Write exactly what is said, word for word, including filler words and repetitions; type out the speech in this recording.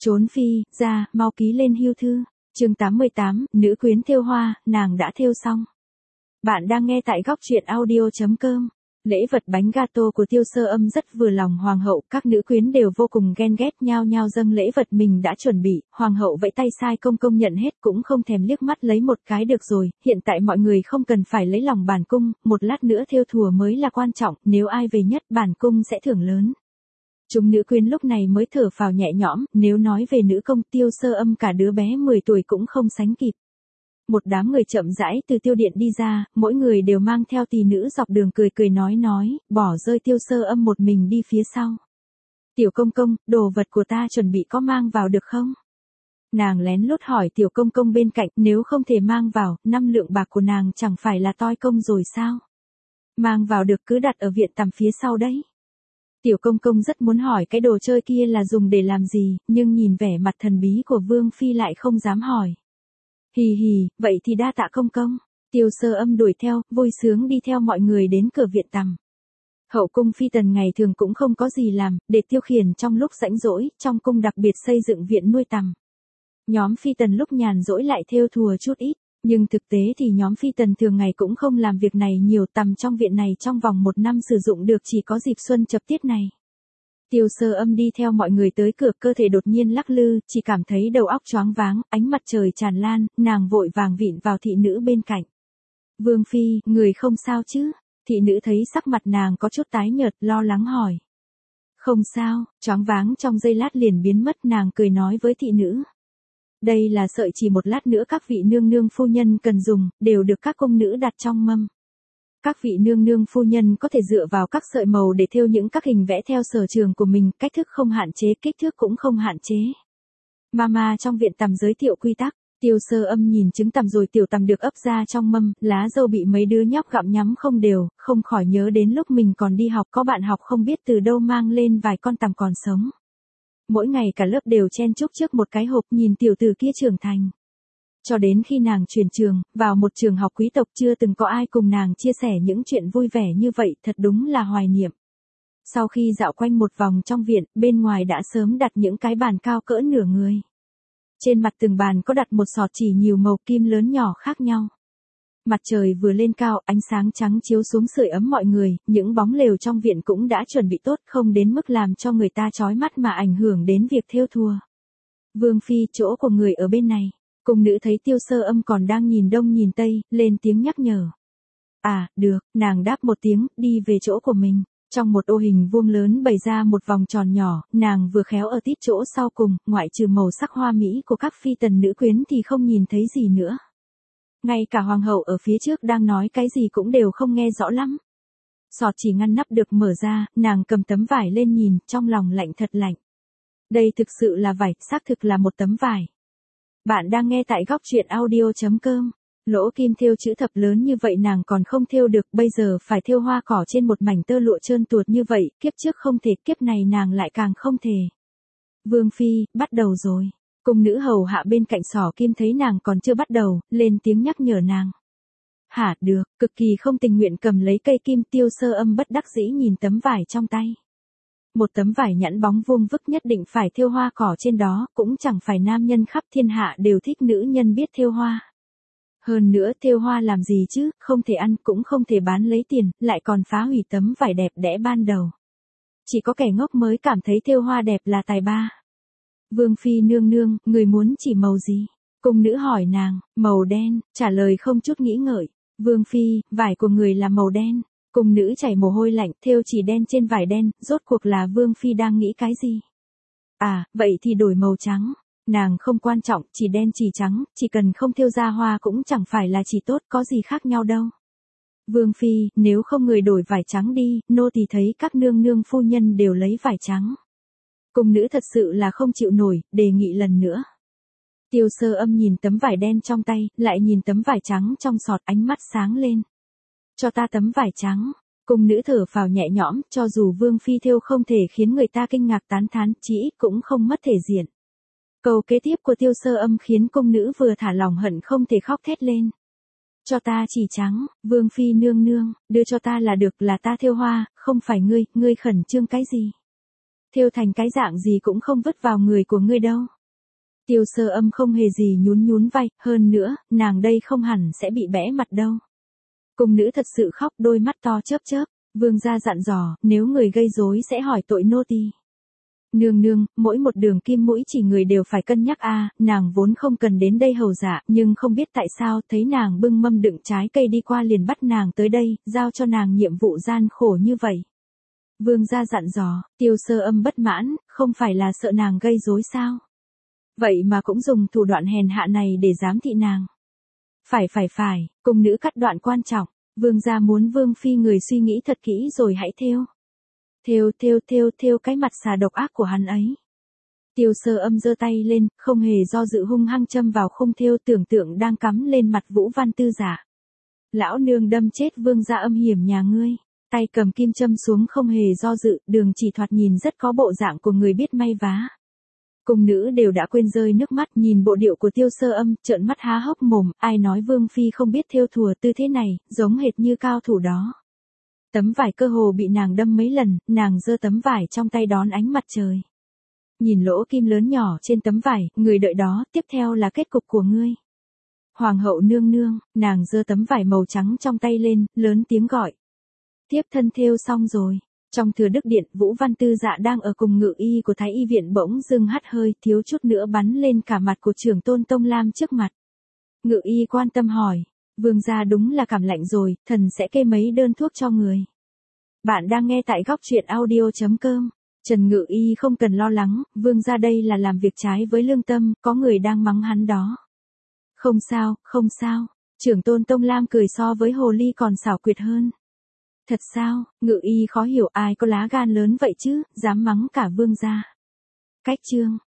Trốn phi, ra, mau ký lên hưu thư. Chương tám mươi tám, nữ quyến thêu hoa, nàng đã thêu xong. Bạn đang nghe tại góc truyện audio chấm com. Lễ vật bánh gato của Tiêu Sơ Âm rất vừa lòng hoàng hậu, các nữ quyến đều vô cùng ghen ghét nhao nhao dâng lễ vật mình đã chuẩn bị, hoàng hậu vẫy tay sai công công nhận hết cũng không thèm liếc mắt lấy một cái được rồi, hiện tại mọi người không cần phải lấy lòng bản cung, một lát nữa thêu thùa mới là quan trọng, nếu ai về nhất bản cung sẽ thưởng lớn. Chúng nữ quyến lúc này mới thở phào nhẹ nhõm, nếu nói về nữ công Tiêu Sơ Âm cả đứa bé mười tuổi cũng không sánh kịp. Một đám người chậm rãi từ tiêu điện đi ra, mỗi người đều mang theo tỳ nữ dọc đường cười cười nói nói, bỏ rơi Tiêu Sơ Âm một mình đi phía sau. Tiểu công công, đồ vật của ta chuẩn bị có mang vào được không? Nàng lén lút hỏi tiểu công công bên cạnh, nếu không thể mang vào, năm lượng bạc của nàng chẳng phải là toi công rồi sao? Mang vào được cứ đặt ở viện tằm phía sau đấy. Tiểu công công rất muốn hỏi cái đồ chơi kia là dùng để làm gì, nhưng nhìn vẻ mặt thần bí của Vương Phi lại không dám hỏi. Hì hì, vậy thì đa tạ công công. Tiêu Sơ Âm đuổi theo, vui sướng đi theo mọi người đến cửa viện tằm. Hậu cung phi tần ngày thường cũng không có gì làm, để tiêu khiển trong lúc rảnh rỗi, trong cung đặc biệt xây dựng viện nuôi tằm. Nhóm phi tần lúc nhàn rỗi lại thêu thùa chút ít, nhưng thực tế thì nhóm phi tần thường ngày cũng không làm việc này nhiều, tằm trong viện này trong vòng một năm sử dụng được chỉ có dịp xuân chập tiết này. Tiêu Sơ Âm đi theo mọi người tới cửa, cơ thể đột nhiên lắc lư, chỉ cảm thấy đầu óc choáng váng, ánh mặt trời tràn lan, nàng vội vàng vịn vào thị nữ bên cạnh. Vương Phi, người không sao chứ? Thị nữ thấy sắc mặt nàng có chút tái nhợt, lo lắng hỏi. Không sao, choáng váng trong giây lát liền biến mất, nàng cười nói với thị nữ. Đây là sợi chỉ một lát nữa các vị nương nương phu nhân cần dùng, đều được các cung nữ đặt trong mâm. Các vị nương nương phu nhân có thể dựa vào các sợi màu để thêu những các hình vẽ theo sở trường của mình, cách thức không hạn chế, kích thước cũng không hạn chế. Mama trong viện tằm giới thiệu quy tắc, Tiêu Sơ Âm nhìn trứng tằm rồi tiểu tằm được ấp ra trong mâm, lá dâu bị mấy đứa nhóc gặm nhắm không đều, không khỏi nhớ đến lúc mình còn đi học có bạn học không biết từ đâu mang lên vài con tằm còn sống. Mỗi ngày cả lớp đều chen chúc trước một cái hộp nhìn tiểu tử kia trưởng thành. Cho đến khi nàng chuyển trường, vào một trường học quý tộc chưa từng có ai cùng nàng chia sẻ những chuyện vui vẻ như vậy, thật đúng là hoài niệm. Sau khi dạo quanh một vòng trong viện, bên ngoài đã sớm đặt những cái bàn cao cỡ nửa người. Trên mặt từng bàn có đặt một sọt chỉ nhiều màu kim lớn nhỏ khác nhau. Mặt trời vừa lên cao, ánh sáng trắng chiếu xuống sưởi ấm mọi người, những bóng lều trong viện cũng đã chuẩn bị tốt, không đến mức làm cho người ta chói mắt mà ảnh hưởng đến việc thêu thùa. Vương Phi, chỗ của người ở bên này. Cung nữ thấy Tiêu Sơ Âm còn đang nhìn đông nhìn tây, lên tiếng nhắc nhở. À, được, nàng đáp một tiếng, đi về chỗ của mình. Trong một ô hình vuông lớn bày ra một vòng tròn nhỏ, nàng vừa khéo ở tít chỗ sau cùng, ngoại trừ màu sắc hoa mỹ của các phi tần nữ quyến thì không nhìn thấy gì nữa. Ngay cả hoàng hậu ở phía trước đang nói cái gì cũng đều không nghe rõ lắm. Sọt chỉ ngăn nắp được mở ra, nàng cầm tấm vải lên nhìn, trong lòng lạnh thật lạnh. Đây thực sự là vải, xác thực là một tấm vải. Bạn đang nghe tại góc truyện audio chấm com. Lỗ kim thêu chữ thập lớn như vậy nàng còn không thêu được, bây giờ phải thêu hoa cỏ trên một mảnh tơ lụa trơn tuột như vậy, kiếp trước không thể, kiếp này nàng lại càng không thể. Vương Phi, bắt đầu rồi. Cung nữ hầu hạ bên cạnh sỏ kim thấy nàng còn chưa bắt đầu, lên tiếng nhắc nhở nàng. Hả, được, cực kỳ không tình nguyện cầm lấy cây kim. Tiêu Sơ Âm bất đắc dĩ nhìn tấm vải trong tay. Một tấm vải nhẵn bóng vuông vức nhất định phải thêu hoa cỏ trên đó, cũng chẳng phải nam nhân khắp thiên hạ đều thích nữ nhân biết thêu hoa. Hơn nữa thêu hoa làm gì chứ, không thể ăn cũng không thể bán lấy tiền, lại còn phá hủy tấm vải đẹp đẽ ban đầu. Chỉ có kẻ ngốc mới cảm thấy thêu hoa đẹp là tài ba. Vương Phi nương nương, người muốn chỉ màu gì? Cung nữ hỏi nàng, màu đen, trả lời không chút nghĩ ngợi. Vương Phi, vải của người là màu đen. Cung nữ chảy mồ hôi lạnh, thêu chỉ đen trên vải đen, rốt cuộc là Vương Phi đang nghĩ cái gì? À, vậy thì đổi màu trắng. Nàng không quan trọng, chỉ đen chỉ trắng, chỉ cần không thêu ra hoa cũng chẳng phải là chỉ tốt, có gì khác nhau đâu. Vương Phi, nếu không người đổi vải trắng đi, nô tỳ thấy các nương nương phu nhân đều lấy vải trắng. Cung nữ thật sự là không chịu nổi, đề nghị lần nữa. Tiêu Sơ Âm nhìn tấm vải đen trong tay, lại nhìn tấm vải trắng trong sọt, ánh mắt sáng lên. Cho ta tấm vải trắng. Cung nữ thở phào nhẹ nhõm, cho dù Vương Phi thêu không thể khiến người ta kinh ngạc tán thán, chỉ ít cũng không mất thể diện. Câu kế tiếp của Tiêu Sơ Âm khiến cung nữ vừa thả lòng hận không thể khóc thét lên. Cho ta chỉ trắng, Vương Phi nương nương, đưa cho ta là được, là ta thêu hoa, không phải ngươi, ngươi khẩn trương cái gì? thêu thành cái dạng gì cũng không vứt vào người của ngươi đâu. Tiêu Sơ Âm không hề gì nhún nhún vai, hơn nữa, nàng đây không hẳn sẽ bị bẽ mặt đâu. Cung nữ thật sự khóc, đôi mắt to chớp chớp, vương gia dặn dò, nếu người gây rối sẽ hỏi tội nô tỳ. Nương nương, mỗi một đường kim mũi chỉ người đều phải cân nhắc a, nàng vốn không cần đến đây hầu dạ, nhưng không biết tại sao thấy nàng bưng mâm đựng trái cây đi qua liền bắt nàng tới đây, giao cho nàng nhiệm vụ gian khổ như vậy. Vương gia dặn dò, Tiêu Sơ Âm bất mãn, không phải là sợ nàng gây rối sao? Vậy mà cũng dùng thủ đoạn hèn hạ này để giám thị nàng. Phải phải phải, cung nữ cắt đoạn quan trọng, vương gia muốn vương phi người suy nghĩ thật kỹ rồi hãy thêu. Thêu thêu thêu thêu cái mặt xà độc ác của hắn ấy. Tiêu Sơ Âm giơ tay lên, không hề do dự hung hăng châm vào khung thêu, tưởng tượng đang cắm lên mặt Vũ Văn Tư giả. Lão nương đâm chết vương gia âm hiểm nhà ngươi. Tay cầm kim châm xuống không hề do dự, đường chỉ thoạt nhìn rất có bộ dạng của người biết may vá. Cung nữ đều đã quên rơi nước mắt, nhìn bộ điệu của Tiêu Sơ Âm, trợn mắt há hốc mồm, ai nói vương phi không biết thêu thùa tư thế này, giống hệt như cao thủ đó. Tấm vải cơ hồ bị nàng đâm mấy lần, nàng giơ tấm vải trong tay đón ánh mặt trời. Nhìn lỗ kim lớn nhỏ trên tấm vải, người đợi đó, tiếp theo là kết cục của ngươi. Hoàng hậu nương nương, nàng giơ tấm vải màu trắng trong tay lên, lớn tiếng gọi. Tiếp thân thêu xong rồi. Trong thừa đức điện, Vũ Văn Tư dạ đang ở cùng ngự y của Thái y viện bỗng dưng hắt hơi, thiếu chút nữa bắn lên cả mặt của trưởng tôn Tông Lam trước mặt. Ngự y quan tâm hỏi, vương gia đúng là cảm lạnh rồi, thần sẽ kê mấy đơn thuốc cho người. Bạn đang nghe tại góc truyện audio chấm com. Trần Ngự y không cần lo lắng, vương gia đây là làm việc trái với lương tâm, có người đang mắng hắn đó. Không sao, không sao, trưởng tôn Tông Lam cười so với hồ ly còn xảo quyệt hơn. Thật sao, ngự y khó hiểu ai có lá gan lớn vậy chứ, dám mắng cả vương gia. Cách chương.